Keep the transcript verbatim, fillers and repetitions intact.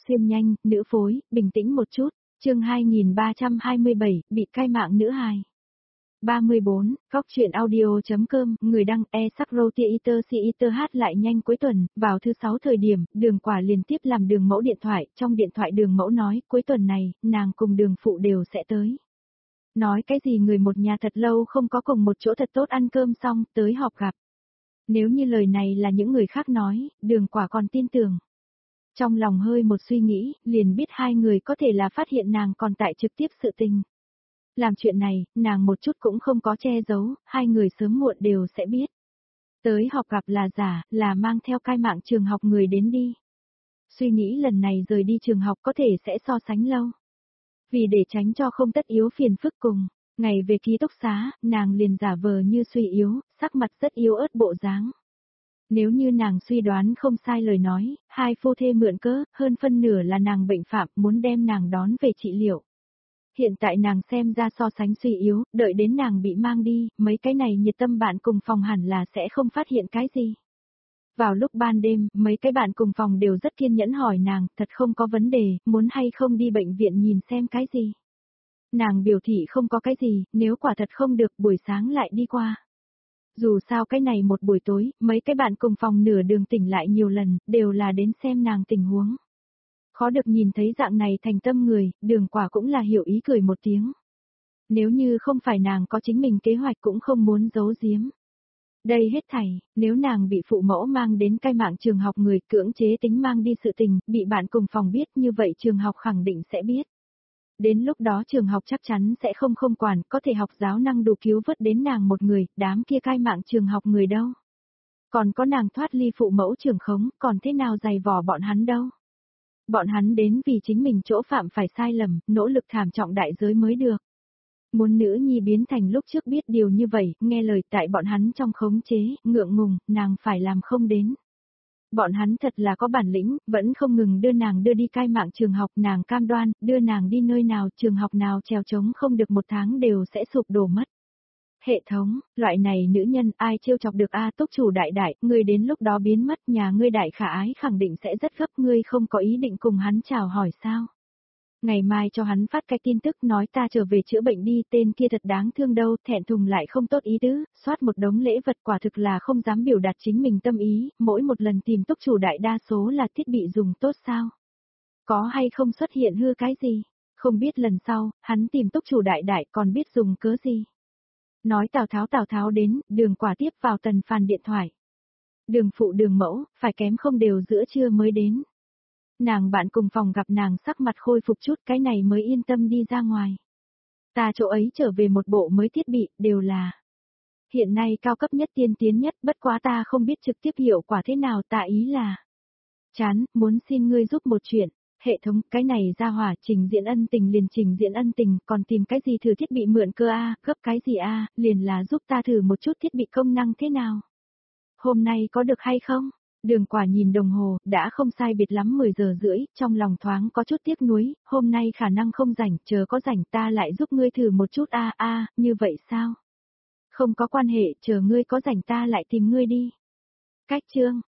Xuyên nhanh, nữ phối, bình tĩnh một chút. Chương hai nghìn ba trăm hai mươi bảy, bị cai mạng nữ hài. ba mươi bốn, góc truyện audio.com, người đăng e sắc roti iter si iter hát lại nhanh cuối tuần, vào thứ sáu thời điểm, Đường Quả liên tiếp làm Đường Mẫu điện thoại, trong điện thoại Đường Mẫu nói, cuối tuần này, nàng cùng Đường Phụ đều sẽ tới. Nói cái gì người một nhà thật lâu không có cùng một chỗ thật tốt ăn cơm xong, tới họp gặp. Nếu như lời này là những người khác nói, Đường Quả còn tin tưởng. Trong lòng hơi một suy nghĩ, liền biết hai người có thể là phát hiện nàng còn tại trực tiếp sự tình. Làm chuyện này, nàng một chút cũng không có che giấu, hai người sớm muộn đều sẽ biết. Tới họp gặp là giả, là mang theo cai mạng trường học người đến đi. Suy nghĩ lần này rời đi trường học có thể sẽ so sánh lâu. Vì để tránh cho không tất yếu phiền phức cùng, ngày về ký túc xá, nàng liền giả vờ như suy yếu, sắc mặt rất yếu ớt bộ dáng. Nếu như nàng suy đoán không sai lời nói, hai phu thê mượn cớ, hơn phân nửa là nàng bệnh phạm muốn đem nàng đón về trị liệu. Hiện tại nàng xem ra so sánh suy yếu, đợi đến nàng bị mang đi, mấy cái này nhiệt tâm bạn cùng phòng hẳn là sẽ không phát hiện cái gì. Vào lúc ban đêm, mấy cái bạn cùng phòng đều rất kiên nhẫn hỏi nàng, thật không có vấn đề, muốn hay không đi bệnh viện nhìn xem cái gì. Nàng biểu thị không có cái gì, nếu quả thật không được buổi sáng lại đi qua. Dù sao cái này một buổi tối, mấy cái bạn cùng phòng nửa đường tỉnh lại nhiều lần, đều là đến xem nàng tình huống. Khó được nhìn thấy dạng này thành tâm người, Đường Quả cũng là hiểu ý cười một tiếng. Nếu như không phải nàng có chính mình kế hoạch cũng không muốn giấu giếm. Đây hết thảy, nếu nàng bị phụ mẫu mang đến cai mạng trường học người cưỡng chế tính mang đi sự tình, bị bạn cùng phòng biết như vậy trường học khẳng định sẽ biết. Đến lúc đó trường học chắc chắn sẽ không không quản, có thể học giáo năng đủ cứu vớt đến nàng một người, đám kia cai mạng trường học người đâu. Còn có nàng thoát ly phụ mẫu trường khống, còn thế nào dày vò bọn hắn đâu. Bọn hắn đến vì chính mình chỗ phạm phải sai lầm, nỗ lực thảm trọng đại giới mới được. Muốn nữ nhi biến thành lúc trước biết điều như vậy, nghe lời tại bọn hắn trong khống chế, ngượng ngùng, nàng phải làm không đến. Bọn hắn thật là có bản lĩnh, vẫn không ngừng đưa nàng đưa đi cai mạng trường học, nàng cam đoan, đưa nàng đi nơi nào, trường học nào trèo trống không được một tháng đều sẽ sụp đổ mất. Hệ thống, loại này nữ nhân ai trêu chọc được a túc chủ đại đại, ngươi đến lúc đó biến mất, nhà ngươi đại khả ái khẳng định sẽ rất gấp, ngươi không có ý định cùng hắn chào hỏi sao. Ngày mai cho hắn phát cái tin tức nói ta trở về chữa bệnh đi, tên kia thật đáng thương đâu, thẹn thùng lại không tốt ý tứ, soát một đống lễ vật quả thực là không dám biểu đạt chính mình tâm ý, mỗi một lần tìm túc chủ đại đa số là thiết bị dùng tốt sao. Có hay không xuất hiện hư cái gì, không biết lần sau, hắn tìm túc chủ đại đại còn biết dùng cớ gì. Nói Tào Tháo Tào Tháo đến, Đường Quả tiếp vào Tần Phàn điện thoại. Đường Phụ Đường Mẫu, phải kém không đều giữa trưa mới đến. Nàng bạn cùng phòng gặp nàng sắc mặt khôi phục chút cái này mới yên tâm đi ra ngoài. Ta chỗ ấy trở về một bộ mới thiết bị, đều là hiện nay cao cấp nhất tiên tiến nhất, bất quá ta không biết trực tiếp hiệu quả thế nào, ta ý là chán, muốn xin ngươi giúp một chuyện. Hệ thống, cái này ra hỏa trình diễn ân tình liền trình diễn ân tình, còn tìm cái gì thử thiết bị mượn cơ a, gấp cái gì a, liền là giúp ta thử một chút thiết bị công năng thế nào. Hôm nay có được hay không? Đường Quả nhìn đồng hồ, đã không sai biệt lắm mười giờ rưỡi, trong lòng thoáng có chút tiếc nuối, hôm nay khả năng không rảnh, chờ có rảnh ta lại giúp ngươi thử một chút a a, như vậy sao? Không có quan hệ, chờ ngươi có rảnh ta lại tìm ngươi đi. Cách chương